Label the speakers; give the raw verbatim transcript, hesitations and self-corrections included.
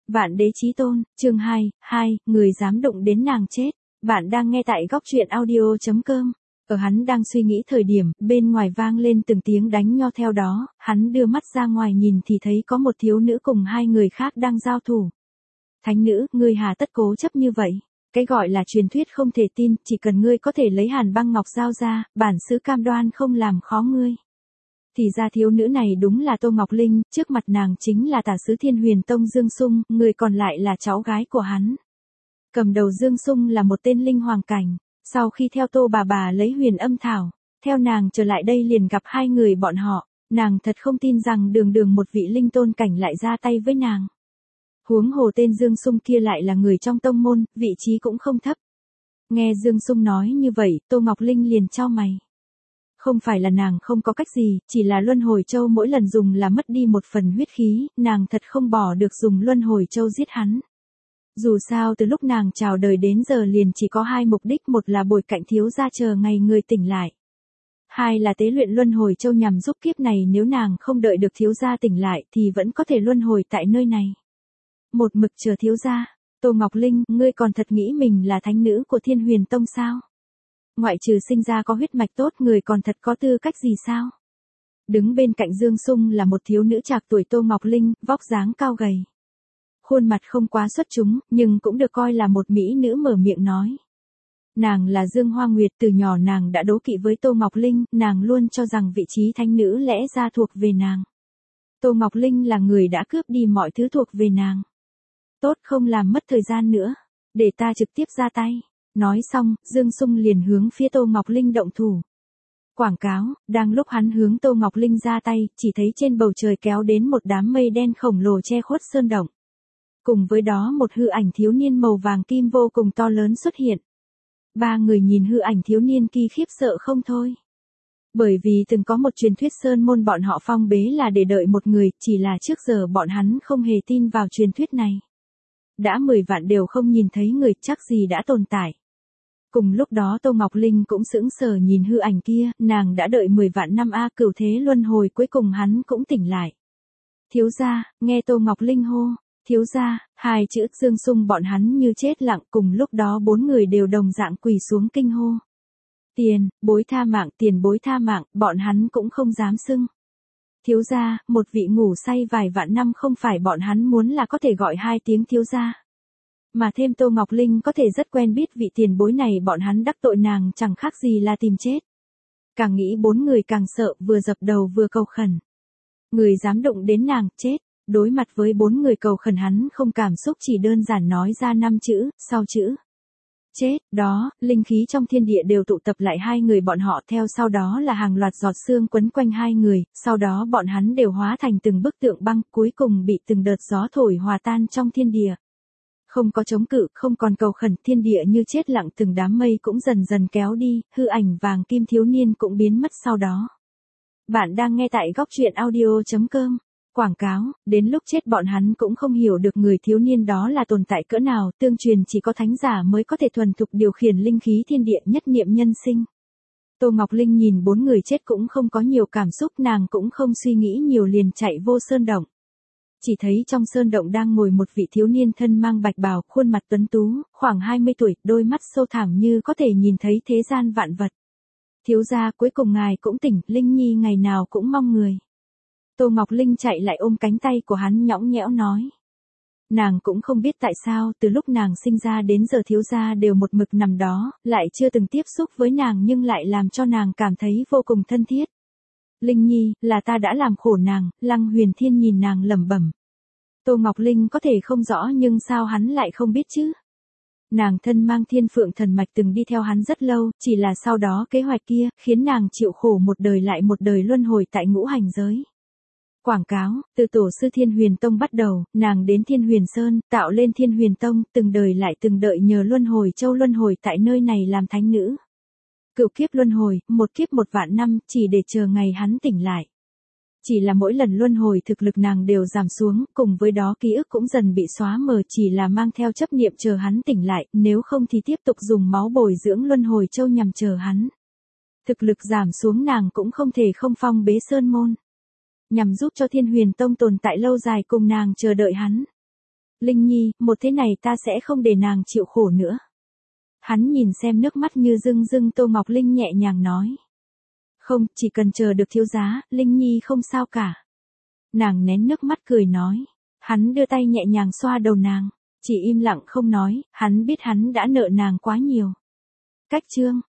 Speaker 1: Vạn Đế Chí Tôn, chương hai, hai, người dám đụng đến nàng chết. Bạn đang nghe tại góc truyện audio chấm com. Ở hắn đang suy nghĩ thời điểm, bên ngoài vang lên từng tiếng đánh nho theo đó, hắn đưa mắt ra ngoài nhìn thì thấy có một thiếu nữ cùng hai người khác đang giao thủ. Thánh nữ, ngươi hà tất cố chấp như vậy? Cái gọi là truyền thuyết không thể tin, chỉ cần ngươi có thể lấy Hàn Băng Ngọc giao ra, bản sứ cam đoan không làm khó ngươi. Thì ra thiếu nữ này đúng là Tô Ngọc Linh, trước mặt nàng chính là tả sứ Thiên Huyền Tông Dương Sung, người còn lại là cháu gái của hắn. Cầm đầu Dương Sung là một tên linh hoàng cảnh, sau khi theo Tô bà bà lấy huyền âm thảo, theo nàng trở lại đây liền gặp hai người bọn họ, nàng thật không tin rằng đường đường một vị linh tôn cảnh lại ra tay với nàng. Huống hồ tên Dương Sung kia lại là người trong tông môn, vị trí cũng không thấp. Nghe Dương Sung nói như vậy, Tô Ngọc Linh liền chau mày. Không phải là nàng không có cách gì, chỉ là luân hồi châu mỗi lần dùng là mất đi một phần huyết khí, nàng thật không bỏ được dùng luân hồi châu giết hắn. Dù sao từ lúc nàng chào đời đến giờ liền chỉ có hai mục đích, một là bồi cạnh thiếu gia chờ ngày người tỉnh lại. Hai là tế luyện luân hồi châu nhằm giúp kiếp này nếu nàng không đợi được thiếu gia tỉnh lại thì vẫn có thể luân hồi tại nơi này. Một mực chờ thiếu gia. Tô Ngọc Linh, ngươi còn thật nghĩ mình là thánh nữ của Thiên Huyền Tông sao? Ngoại trừ sinh ra có huyết mạch tốt, người còn thật có tư cách gì sao? Đứng bên cạnh Dương Sung là một thiếu nữ trạc tuổi Tô Ngọc Linh, vóc dáng cao gầy. Khuôn mặt không quá xuất chúng, nhưng cũng được coi là một mỹ nữ mở miệng nói. Nàng là Dương Hoa Nguyệt, từ nhỏ nàng đã đố kỵ với Tô Ngọc Linh, nàng luôn cho rằng vị trí thánh nữ lẽ ra thuộc về nàng. Tô Ngọc Linh là người đã cướp đi mọi thứ thuộc về nàng. Tốt, không làm mất thời gian nữa, để ta trực tiếp ra tay. Nói xong, Dương Sung liền hướng phía Tô Ngọc Linh động thủ. Quảng cáo, đang lúc hắn hướng Tô Ngọc Linh ra tay, chỉ thấy trên bầu trời kéo đến một đám mây đen khổng lồ che khuất sơn động. Cùng với đó một hư ảnh thiếu niên màu vàng kim vô cùng to lớn xuất hiện. Ba người nhìn hư ảnh thiếu niên kia khiếp sợ không thôi. Bởi vì từng có một truyền thuyết sơn môn bọn họ phong bế là để đợi một người, chỉ là trước giờ bọn hắn không hề tin vào truyền thuyết này. Đã mười vạn đều không nhìn thấy người, chắc gì đã tồn tại. Cùng lúc đó Tô Ngọc Linh cũng sững sờ nhìn hư ảnh kia, nàng đã đợi mười vạn năm a cửu thế luân hồi, cuối cùng hắn cũng tỉnh lại. Thiếu gia, nghe Tô Ngọc Linh hô, thiếu gia, hai chữ Dương Sung bọn hắn như chết lặng, cùng lúc đó bốn người đều đồng dạng quỳ xuống kinh hô. Tiền, bối tha mạng, tiền bối tha mạng, bọn hắn cũng không dám xưng. Thiếu gia, một vị ngủ say vài vạn năm không phải bọn hắn muốn là có thể gọi hai tiếng thiếu gia. Mà thêm Tô Ngọc Linh có thể rất quen biết vị tiền bối này, bọn hắn đắc tội nàng chẳng khác gì là tìm chết. Càng nghĩ bốn người càng sợ, vừa dập đầu vừa cầu khẩn. Người dám đụng đến nàng, chết. Đối mặt với bốn người cầu khẩn hắn không cảm xúc, chỉ đơn giản nói ra năm chữ, sau chữ chết, đó, linh khí trong thiên địa đều tụ tập lại hai người bọn họ, theo sau đó là hàng loạt giọt sương quấn quanh hai người, sau đó bọn hắn đều hóa thành từng bức tượng băng, cuối cùng bị từng đợt gió thổi hòa tan trong thiên địa. Không có chống cự, không còn cầu khẩn, thiên địa như chết lặng, từng đám mây cũng dần dần kéo đi, hư ảnh vàng kim thiếu niên cũng biến mất sau đó. Bạn đang nghe tại góc truyện audio chấm com. Quảng cáo, đến lúc chết bọn hắn cũng không hiểu được người thiếu niên đó là tồn tại cỡ nào, tương truyền chỉ có thánh giả mới có thể thuần thục điều khiển linh khí thiên địa, nhất niệm nhân sinh. Tô Ngọc Linh nhìn bốn người chết cũng không có nhiều cảm xúc, nàng cũng không suy nghĩ nhiều liền chạy vô sơn động. Chỉ thấy trong sơn động đang ngồi một vị thiếu niên thân mang bạch bào, khuôn mặt tuấn tú, khoảng hai mươi tuổi, đôi mắt sâu thẳm như có thể nhìn thấy thế gian vạn vật. Thiếu gia, cuối cùng ngài cũng tỉnh, Linh Nhi ngày nào cũng mong người. Tô Ngọc Linh chạy lại ôm cánh tay của hắn nhõng nhẽo nói. Nàng cũng không biết tại sao, từ lúc nàng sinh ra đến giờ thiếu gia đều một mực nằm đó, lại chưa từng tiếp xúc với nàng nhưng lại làm cho nàng cảm thấy vô cùng thân thiết. Linh Nhi, là ta đã làm khổ nàng, Lăng Huyền Thiên nhìn nàng lẩm bẩm. Tô Ngọc Linh có thể không rõ nhưng sao hắn lại không biết chứ? Nàng thân mang Thiên Phượng thần mạch từng đi theo hắn rất lâu, chỉ là sau đó kế hoạch kia, khiến nàng chịu khổ một đời lại một đời luân hồi tại ngũ hành giới. Quảng cáo, từ tổ sư Thiên Huyền Tông bắt đầu, nàng đến Thiên Huyền Sơn, tạo lên Thiên Huyền Tông, từng đời lại từng đợi nhờ luân hồi châu luân hồi tại nơi này làm thánh nữ. Cửu kiếp luân hồi, một kiếp một vạn năm, chỉ để chờ ngày hắn tỉnh lại. Chỉ là mỗi lần luân hồi thực lực nàng đều giảm xuống, cùng với đó ký ức cũng dần bị xóa mờ, chỉ là mang theo chấp niệm chờ hắn tỉnh lại, nếu không thì tiếp tục dùng máu bồi dưỡng luân hồi châu nhằm chờ hắn. Thực lực giảm xuống nàng cũng không thể không phong bế sơn môn. Nhằm giúp cho Thiên Huyền Tông tồn tại lâu dài cùng nàng chờ đợi hắn. Linh Nhi, một thế này ta sẽ không để nàng chịu khổ nữa. Hắn nhìn xem nước mắt như rưng rưng Tô Ngọc Linh nhẹ nhàng nói. Không, chỉ cần chờ được thiếu giá, Linh Nhi không sao cả. Nàng nén nước mắt cười nói. Hắn đưa tay nhẹ nhàng xoa đầu nàng, chỉ im lặng không nói, hắn biết hắn đã nợ nàng quá nhiều. Cách chương